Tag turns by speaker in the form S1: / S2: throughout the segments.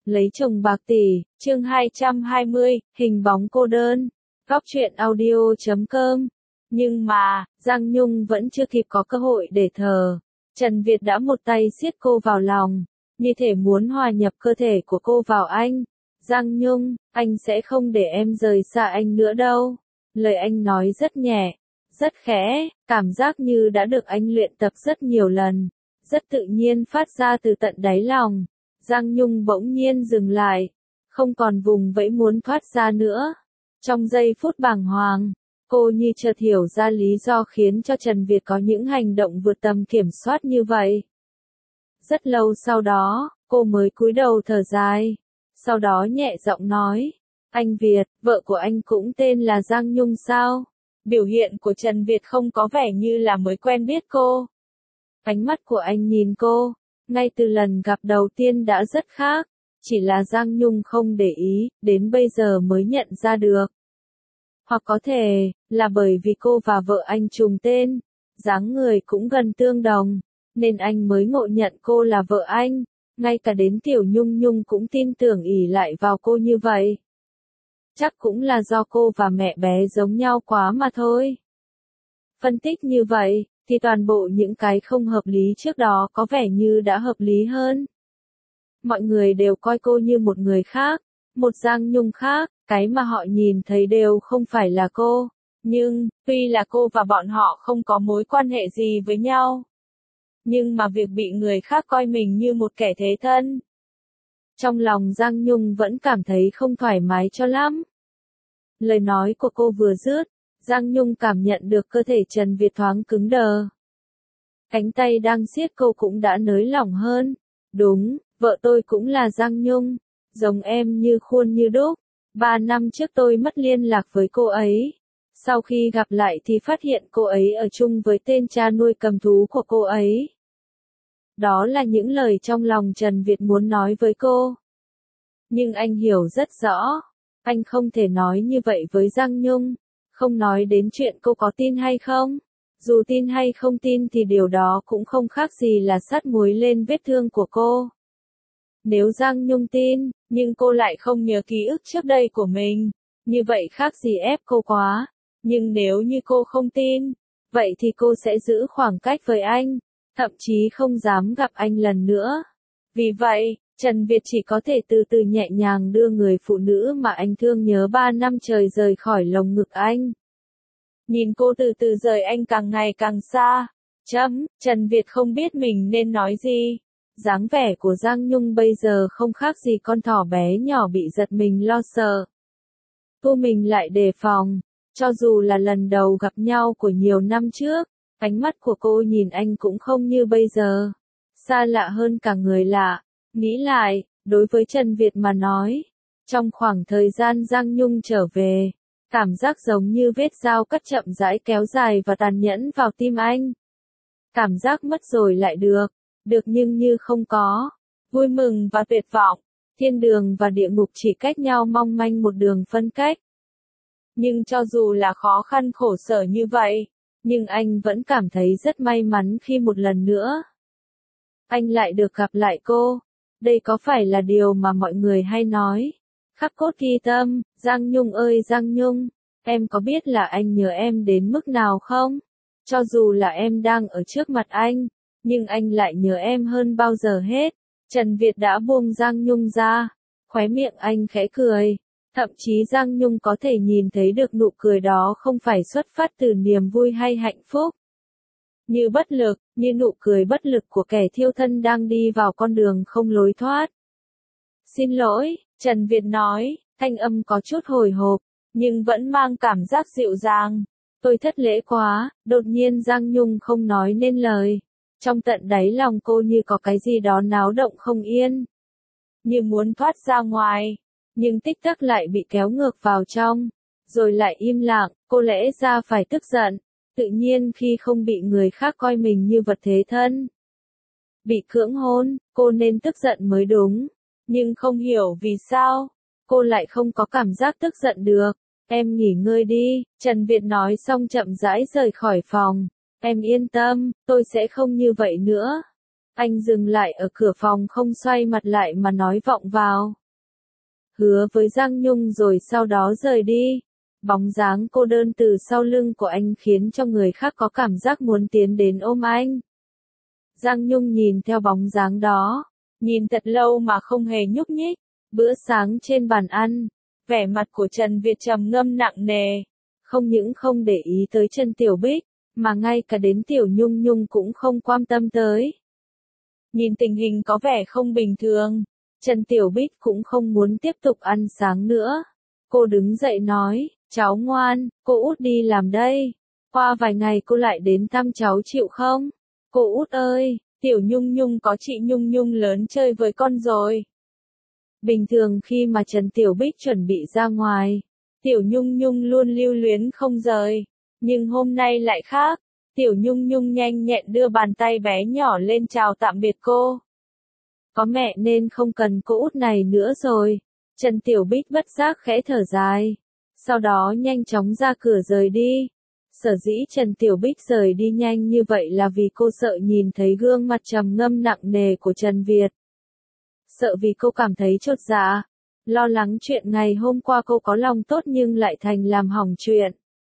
S1: Lấy chồng bạc tỷ, chương 220, hình bóng cô đơn. Góc truyện audio.com. Nhưng mà, Giang Nhung vẫn chưa kịp có cơ hội để thở. Trần Việt đã một tay siết cô vào lòng, như thể muốn hòa nhập cơ thể của cô vào anh. Giang Nhung, anh sẽ không để em rời xa anh nữa đâu. Lời anh nói rất nhẹ, rất khẽ, cảm giác như đã được anh luyện tập rất nhiều lần, rất tự nhiên phát ra từ tận đáy lòng. Giang Nhung bỗng nhiên dừng lại, không còn vùng vẫy muốn thoát ra nữa. Trong giây phút bàng hoàng, cô như chợt hiểu ra lý do khiến cho Trần Việt có những hành động vượt tầm kiểm soát như vậy. Rất lâu sau đó, cô mới cúi đầu thở dài, sau đó nhẹ giọng nói, anh Việt, vợ của anh cũng tên là Giang Nhung sao? Biểu hiện của Trần Việt không có vẻ như là mới quen biết cô. Ánh mắt của anh nhìn cô, ngay từ lần gặp đầu tiên đã rất khác, chỉ là Giang Nhung không để ý, đến bây giờ mới nhận ra được. Hoặc có thể, là bởi vì cô và vợ anh trùng tên, dáng người cũng gần tương đồng, nên anh mới ngộ nhận cô là vợ anh, ngay cả đến Tiểu Nhung Nhung cũng tin tưởng ỷ lại vào cô như vậy. Chắc cũng là do cô và mẹ bé giống nhau quá mà thôi. Phân tích như vậy, thì toàn bộ những cái không hợp lý trước đó có vẻ như đã hợp lý hơn. Mọi người đều coi cô như một người khác, một Giang Nhung khác, cái mà họ nhìn thấy đều không phải là cô. Nhưng, tuy là cô và bọn họ không có mối quan hệ gì với nhau, nhưng mà việc bị người khác coi mình như một kẻ thế thân, trong lòng Giang Nhung vẫn cảm thấy không thoải mái cho lắm. Lời nói của cô vừa dứt, Giang Nhung cảm nhận được cơ thể Trần Việt thoáng cứng đờ. Cánh tay đang siết cô cũng đã nới lỏng hơn. Đúng, vợ tôi cũng là Giang Nhung, giống em như khuôn như đúc. 3 năm trước tôi mất liên lạc với cô ấy. Sau khi gặp lại thì phát hiện cô ấy ở chung với tên cha nuôi cầm thú của cô ấy. Đó là những lời trong lòng Trần Việt muốn nói với cô. Nhưng anh hiểu rất rõ, anh không thể nói như vậy với Giang Nhung, không nói đến chuyện cô có tin hay không. Dù tin hay không tin thì điều đó cũng không khác gì là sắt muối lên vết thương của cô. Nếu Giang Nhung tin, nhưng cô lại không nhớ ký ức trước đây của mình, như vậy khác gì ép cô quá. Nhưng nếu như cô không tin, vậy thì cô sẽ giữ khoảng cách với anh, thậm chí không dám gặp anh lần nữa. Vì vậy, Trần Việt chỉ có thể từ từ nhẹ nhàng đưa người phụ nữ mà anh thương nhớ 3 năm trời rời khỏi lồng ngực anh. Nhìn cô từ từ rời anh càng ngày càng xa. Trần Việt không biết mình nên nói gì. Dáng vẻ của Giang Nhung bây giờ không khác gì con thỏ bé nhỏ bị giật mình lo sợ. Cô mình lại đề phòng, cho dù là lần đầu gặp nhau của nhiều năm trước, ánh mắt của cô nhìn anh cũng không như bây giờ. Xa lạ hơn cả người lạ. Nghĩ lại, đối với Trần Việt mà nói, trong khoảng thời gian Giang Nhung trở về, cảm giác giống như vết dao cắt chậm rãi kéo dài và tàn nhẫn vào tim anh. Cảm giác mất rồi lại được nhưng như không có. Vui mừng và tuyệt vọng, thiên đường và địa ngục chỉ cách nhau mong manh một đường phân cách. Nhưng cho dù là khó khăn khổ sở như vậy, nhưng anh vẫn cảm thấy rất may mắn khi một lần nữa anh lại được gặp lại cô. Đây có phải là điều mà mọi người hay nói, khắc cốt ghi tâm. Giang Nhung ơi Giang Nhung, em có biết là anh nhớ em đến mức nào không? Cho dù là em đang ở trước mặt anh, nhưng anh lại nhớ em hơn bao giờ hết. Trần Việt đã buông Giang Nhung ra, khóe miệng anh khẽ cười. Thậm chí Giang Nhung có thể nhìn thấy được nụ cười đó không phải xuất phát từ niềm vui hay hạnh phúc. Như bất lực, như nụ cười bất lực của kẻ thiêu thân đang đi vào con đường không lối thoát. Xin lỗi, Trần Việt nói, thanh âm có chút hồi hộp, nhưng vẫn mang cảm giác dịu dàng. Tôi thất lễ quá. Đột nhiên Giang Nhung không nói nên lời. Trong tận đáy lòng cô như có cái gì đó náo động không yên, như muốn thoát ra ngoài, nhưng tích tắc lại bị kéo ngược vào trong, rồi lại im lặng. Cô lẽ ra phải tức giận, tự nhiên khi không bị người khác coi mình như vật thế thân. Bị cưỡng hôn, cô nên tức giận mới đúng, nhưng không hiểu vì sao, cô lại không có cảm giác tức giận được. Em nghỉ ngơi đi, Trần Việt nói xong chậm rãi rời khỏi phòng. Em yên tâm, tôi sẽ không như vậy nữa. Anh dừng lại ở cửa phòng không xoay mặt lại mà nói vọng vào. Hứa với Giang Nhung rồi sau đó rời đi. Bóng dáng cô đơn từ sau lưng của anh khiến cho người khác có cảm giác muốn tiến đến ôm anh. Giang Nhung nhìn theo bóng dáng đó, nhìn thật lâu mà không hề nhúc nhích. Bữa sáng trên bàn ăn, vẻ mặt của Trần Việt trầm ngâm nặng nề. Không những không để ý tới Trần Tiểu Bích, mà ngay cả đến Tiểu Nhung Nhung cũng không quan tâm tới. Nhìn tình hình có vẻ không bình thường, Trần Tiểu Bích cũng không muốn tiếp tục ăn sáng nữa. Cô đứng dậy nói, cháu ngoan, cô út đi làm đây. Qua vài ngày cô lại đến thăm cháu chịu không? Cô út ơi, Tiểu Nhung Nhung có chị Nhung Nhung lớn chơi với con rồi. Bình thường khi mà Trần Tiểu Bích chuẩn bị ra ngoài, Tiểu Nhung Nhung luôn lưu luyến không rời. Nhưng hôm nay lại khác. Tiểu Nhung Nhung nhanh nhẹn đưa bàn tay bé nhỏ lên chào tạm biệt cô. Có mẹ nên không cần cô út này nữa rồi. Trần Tiểu Bích bất giác khẽ thở dài. Sau đó nhanh chóng ra cửa rời đi. Sở dĩ Trần Tiểu Bích rời đi nhanh như vậy là vì cô sợ nhìn thấy gương mặt trầm ngâm nặng nề của Trần Việt. Sợ vì cô cảm thấy chột dạ. Lo lắng chuyện ngày hôm qua cô có lòng tốt nhưng lại thành làm hỏng chuyện.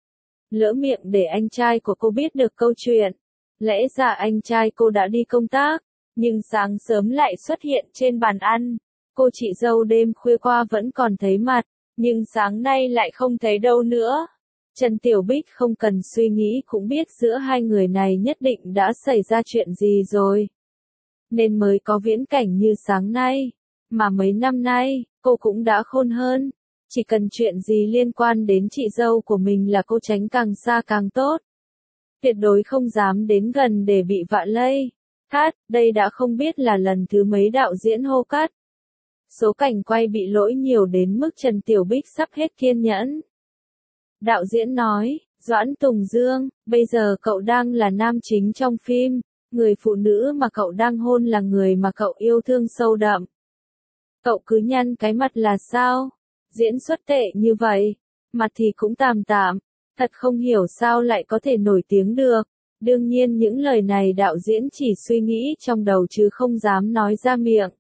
S1: Lỡ miệng để anh trai của cô biết được câu chuyện. Lẽ ra anh trai cô đã đi công tác, nhưng sáng sớm lại xuất hiện trên bàn ăn. Cô chị dâu đêm khuya qua vẫn còn thấy mặt, nhưng sáng nay lại không thấy đâu nữa. Trần Tiểu Bích không cần suy nghĩ cũng biết giữa hai người này nhất định đã xảy ra chuyện gì rồi. Nên mới có viễn cảnh như sáng nay. Mà mấy năm nay, cô cũng đã khôn hơn. Chỉ cần chuyện gì liên quan đến chị dâu của mình là cô tránh càng xa càng tốt. Tuyệt đối không dám đến gần để bị vạ lây. Cắt, đây đã không biết là lần thứ mấy đạo diễn hô cắt. Số cảnh quay bị lỗi nhiều đến mức Trần Tiểu Bích sắp hết kiên nhẫn. Đạo diễn nói, Doãn Tùng Dương, bây giờ cậu đang là nam chính trong phim, người phụ nữ mà cậu đang hôn là người mà cậu yêu thương sâu đậm. Cậu cứ nhăn cái mặt là sao? Diễn xuất tệ như vậy, mặt thì cũng tạm tạm, thật không hiểu sao lại có thể nổi tiếng được. Đương nhiên những lời này đạo diễn chỉ suy nghĩ trong đầu chứ không dám nói ra miệng.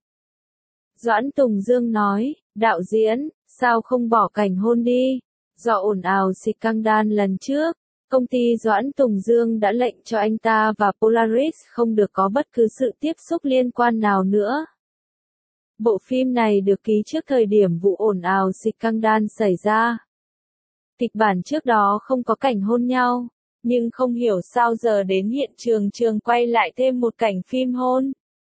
S1: Doãn Tùng Dương nói, đạo diễn, sao không bỏ cảnh hôn đi? Do ồn ào scandal lần trước, công ty Doãn Tùng Dương đã lệnh cho anh ta và Polaris không được có bất cứ sự tiếp xúc liên quan nào nữa. Bộ phim này được ký trước thời điểm vụ ồn ào scandal xảy ra. Kịch bản trước đó không có cảnh hôn nhau, nhưng không hiểu sao giờ đến hiện trường quay lại thêm một cảnh phim hôn.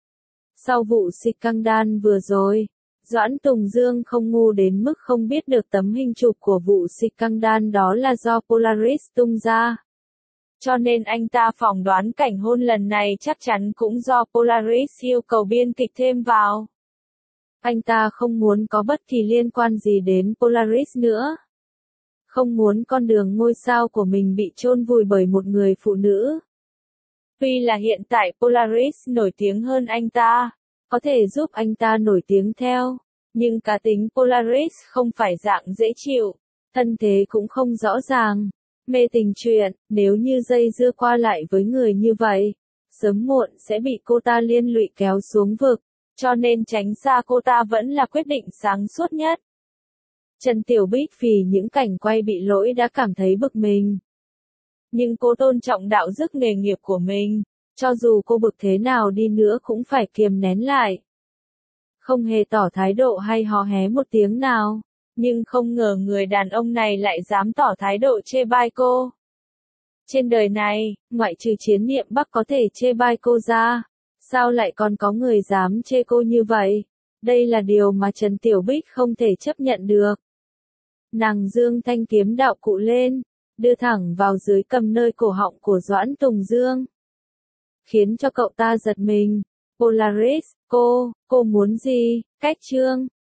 S1: Sau vụ scandal vừa rồi, Doãn Tùng Dương không ngu đến mức không biết được tấm hình chụp của vụ scandal đó là do Polaris tung ra. Cho nên anh ta phỏng đoán cảnh hôn lần này chắc chắn cũng do Polaris yêu cầu biên kịch thêm vào. Anh ta không muốn có bất kỳ liên quan gì đến Polaris nữa. Không muốn con đường ngôi sao của mình bị chôn vùi bởi một người phụ nữ. Tuy là hiện tại Polaris nổi tiếng hơn anh ta, có thể giúp anh ta nổi tiếng theo, nhưng cá tính Polaris không phải dạng dễ chịu, thân thế cũng không rõ ràng, mê tình chuyện, nếu như dây dưa qua lại với người như vậy, sớm muộn sẽ bị cô ta liên lụy kéo xuống vực, cho nên tránh xa cô ta vẫn là quyết định sáng suốt nhất. Trần Tiểu Bích vì những cảnh quay bị lỗi đã cảm thấy bực mình. Nhưng cô tôn trọng đạo đức nghề nghiệp của mình, cho dù cô bực thế nào đi nữa cũng phải kiềm nén lại. Không hề tỏ thái độ hay hò hé một tiếng nào, nhưng không ngờ người đàn ông này lại dám tỏ thái độ chê bai cô. Trên đời này, ngoại trừ Chiến Niệm Bắc có thể chê bai cô ra, sao lại còn có người dám chê cô như vậy? Đây là điều mà Trần Tiểu Bích không thể chấp nhận được. Nàng giương thanh kiếm đạo cụ lên, đưa thẳng vào dưới cầm nơi cổ họng của Doãn Tùng Dương. Khiến cho cậu ta giật mình. Polaris, cô muốn gì? Cách chương.